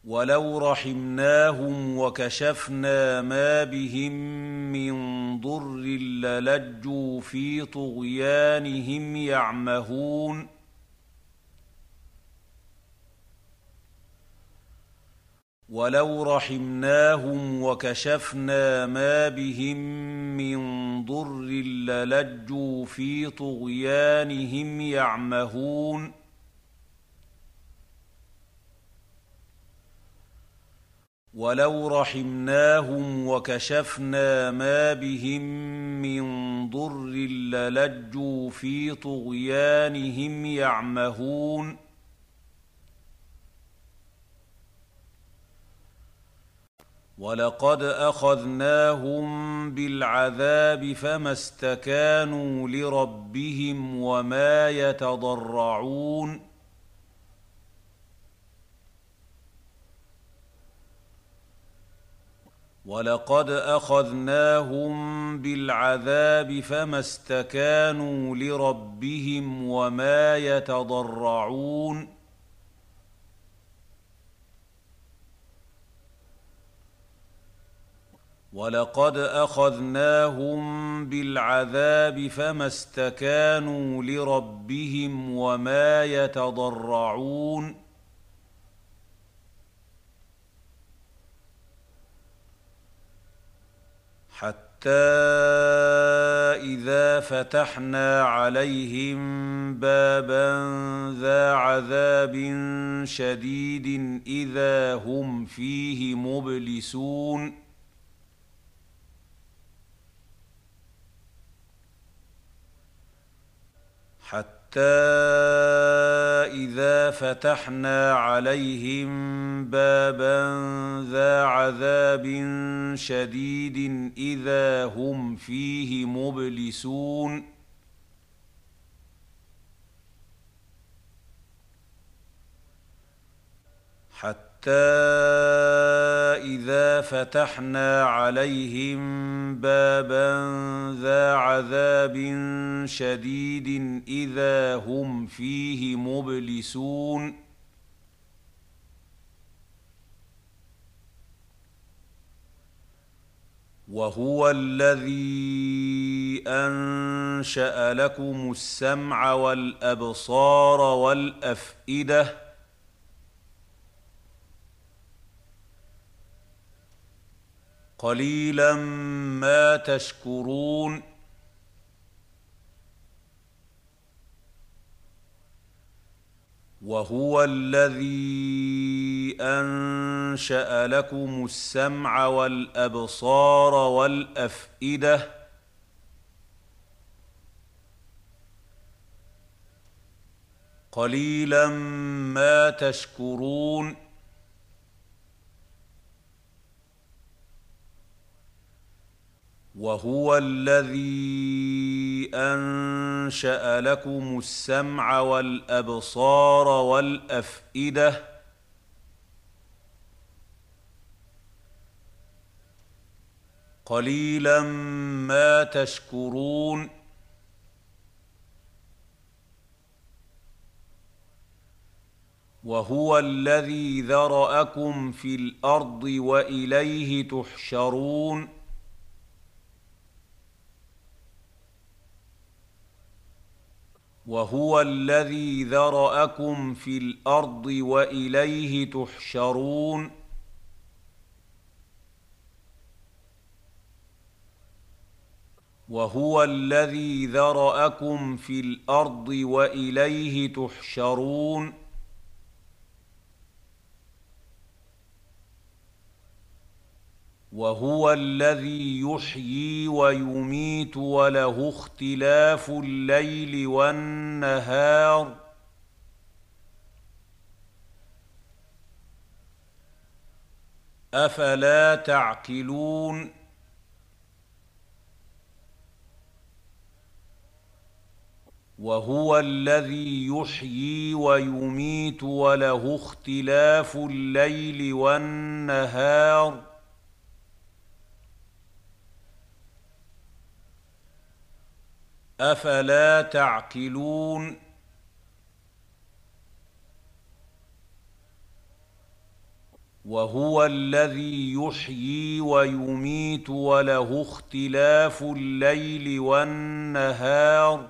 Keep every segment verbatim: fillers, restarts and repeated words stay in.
وَلَوْ رَحِمْنَاهُمْ وَكَشَفْنَا مَا بِهِم مِّن ضُرٍّ لَّلَجُّوا فِي طُغْيَانِهِمْ يَعْمَهُونَ وَلَوْ رَحِمْنَاهُمْ وَكَشَفْنَا مَا بِهِم مِّن ضُرٍّ لَّلَجُّوا فِي طُغْيَانِهِمْ يَعْمَهُونَ وَلَوْ رَحِمْنَاهُمْ وَكَشَفْنَا مَا بِهِم مِّن ضُرٍّ لَّلَجُّوا فِي طُغْيَانِهِمْ يَعْمَهُونَ وَلَقَدْ أَخَذْنَاهُم بِالْعَذَابِ فَمَا اسْتَكَانُوا لِرَبِّهِمْ وَمَا يَتَضَرَّعُونَ وَلَقَدْ أَخَذْنَاهُم بِالْعَذَابِ فَمَا اسْتَكَانُوا لِرَبِّهِمْ وَمَا يَتَضَرَّعُونَ وَلَقَدْ أَخَذْنَاهُم بِالْعَذَابِ فَمَا اسْتَكَانُوا لِرَبِّهِمْ وَمَا يَتَضَرَّعُونَ حَتَّى إِذَا فَتَحْنَا عَلَيْهِم بَابًا ذَا عَذَابٍ شَدِيدٍ إِذَا هُمْ فِيهِ مُبْلِسُونَ حَتَّى إِذَا فَتَحْنَا عَلَيْهِم بَابًا ذَا عَذَابٍ شَدِيدٍ إِذَا هُمْ فِيهِ مُبْلِسُونَ حَتَّى إِذَا فَتَحْنَا عَلَيْهِم بَابًا ذَا عَذَابٍ شَدِيدٍ إِذَا هُمْ فِيهِ مُبْلِسُونَ وَهُوَ الَّذِي أَنشَأَ لَكُمُ السَّمْعَ وَالْأَبْصَارَ وَالْأَفْئِدَةَ قَلِيلًا مَا تَشْكُرُونَ وَهُوَ الَّذِي أَنشَأَ لَكُمُ السَّمْعَ وَالْأَبْصَارَ وَالْأَفْئِدَةَ قَلِيلًا مَا تَشْكُرُونَ وَهُوَ الَّذِي أَنشَأَ لَكُمُ السَّمْعَ وَالْأَبْصَارَ وَالْأَفْئِدَةَ قَلِيلًا مَا تَشْكُرُونَ وَهُوَ الَّذِي ذَرَأَكُمْ فِي الْأَرْضِ وَإِلَيْهِ تُحْشَرُونَ وَهُوَ الَّذِي ذَرَأَكُمْ فِي الْأَرْضِ وَإِلَيْهِ تُحْشَرُونَ وَهُوَ الَّذِي ذَرَأَكُمْ فِي الْأَرْضِ وَإِلَيْهِ تُحْشَرُونَ وَهُوَ الَّذِي يُحْيِي وَيُمِيتُ وَلَهُ اخْتِلَافُ اللَّيْلِ وَالنَّهَارِ أَفَلَا تَعْقِلُونَ وَهُوَ الَّذِي يُحْيِي وَيُمِيتُ وَلَهُ اخْتِلَافُ اللَّيْلِ وَالنَّهَارِ أَفَلَا تَعْقِلُونَ وهو الذي يحيي ويميت وله اختلاف الليل والنهار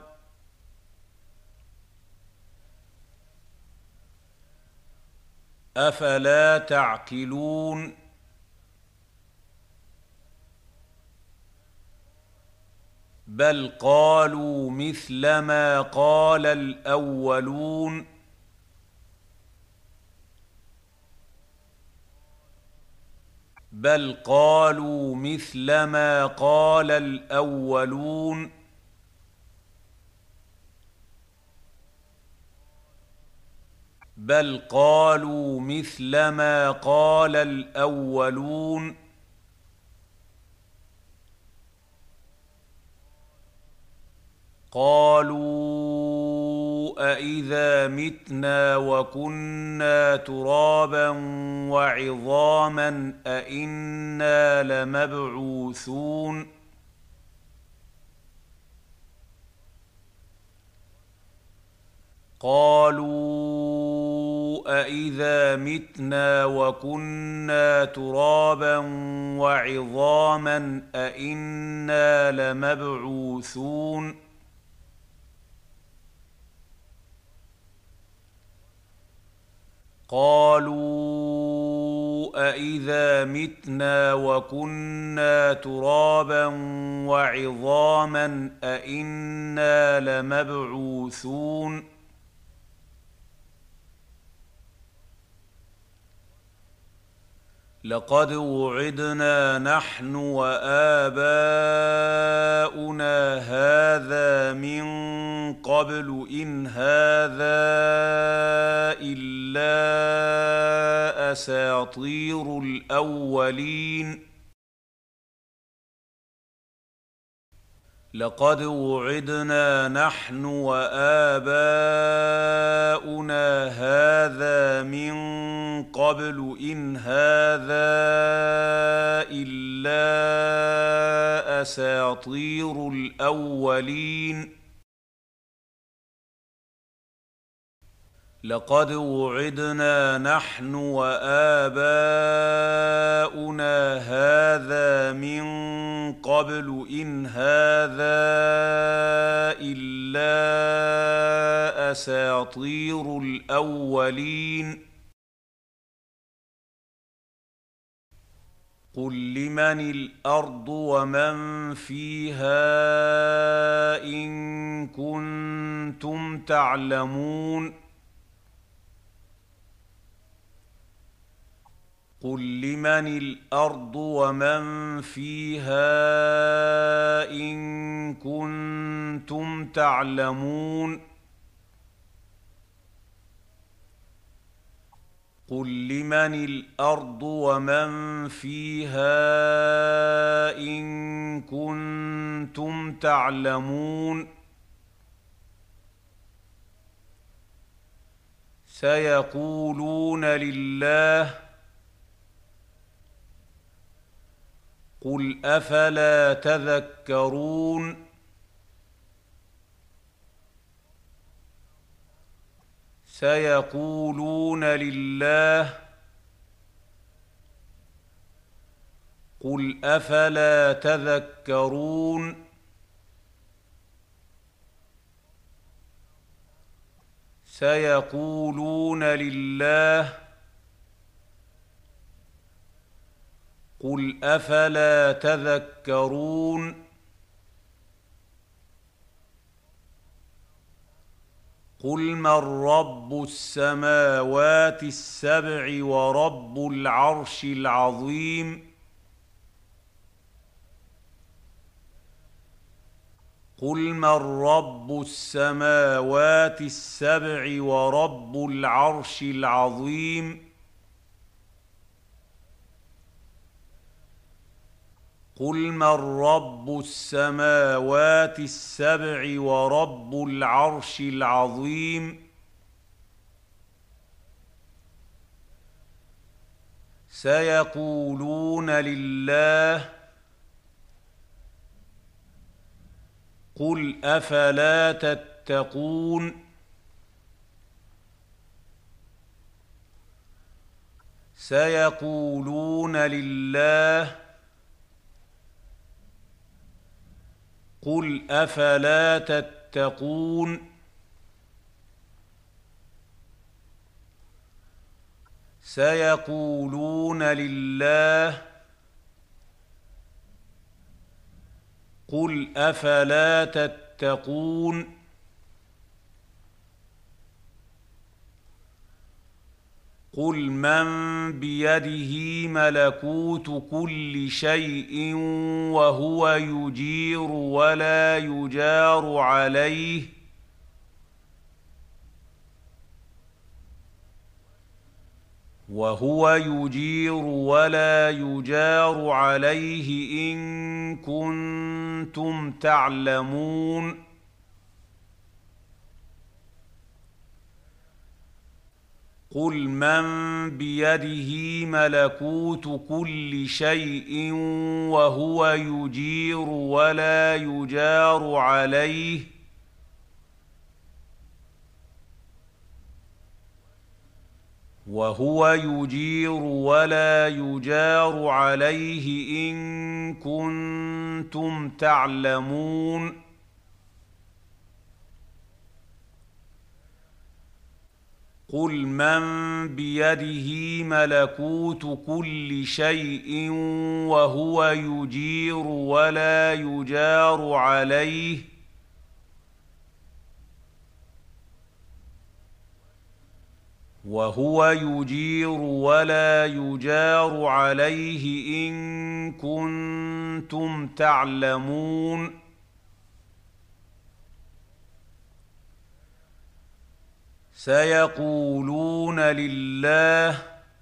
أفلا تعقلون بل قالوا مثل ما قال الأولون بل قالوا مثل ما قال الأولون بل قالوا مثل ما قال الأولون قالوا أإذا متنا وكنا ترابا وعظاما أإنا لمبعوثون قالوا أإذا متنا وكنا ترابا وعظاما أإنا لمبعوثون قالوا أإذا متنا وكنا ترابا وعظاما أإنا لمبعوثون لقد وعدنا نحن وآباؤنا هذا من قبل إن هذا إلا أساطير الأولين لقد وعدنا نحن وآباؤنا هذا من قبل إن هذا إلا أساطير الأولين لقد وعدنا نحن وآباؤنا هذا من قبل إن هذا إلا أساطير الأولين قل لمن الأرض ومن فيها إن كنتم تعلمون قل لمن الأرض ومن فيها إن كنتم تعلمون قل لمن الأرض ومن فيها إن كنتم تعلمون سيقولون لله قل أفلا تذكرون سيقولون لله قل أفلا تذكرون سيقولون لله قل أفلا تذكرون قل من رب السماوات السبع ورب العرش العظيم قل من رب السماوات السبع ورب العرش العظيم قل من رب السماوات السبع ورب العرش العظيم سيقولون لله قل أفلا تتقون سيقولون لله. قل أفلا تتقون. سيقولون لله. قل أفلا تتقون. قل من بيده ملكوت كل شيء وهو يجير ولا يجار عليه وهو يجير ولا يجار عليه إن كنتم تعلمون. قل من بيده ملكوت كل شيء وهو يجير ولا يجار عليه وهو يجير ولا يجار عليه إن كنتم تعلمون. قل من بيده ملكوت كل شيء وهو يجير ولا يجار عليه وهو يجير ولا يجار عليه إن كنتم تعلمون. سيقولون لله.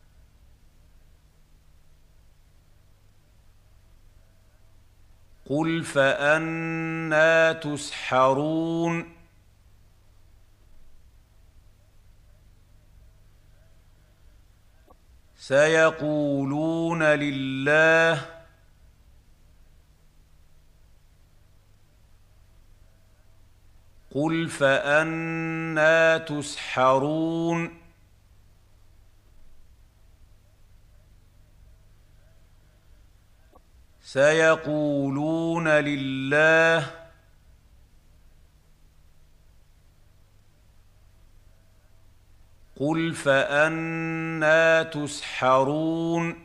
قل فأنى تسحرون. سيقولون لله. قل فأنى تسحرون. سيقولون لله. قل فأنى تسحرون.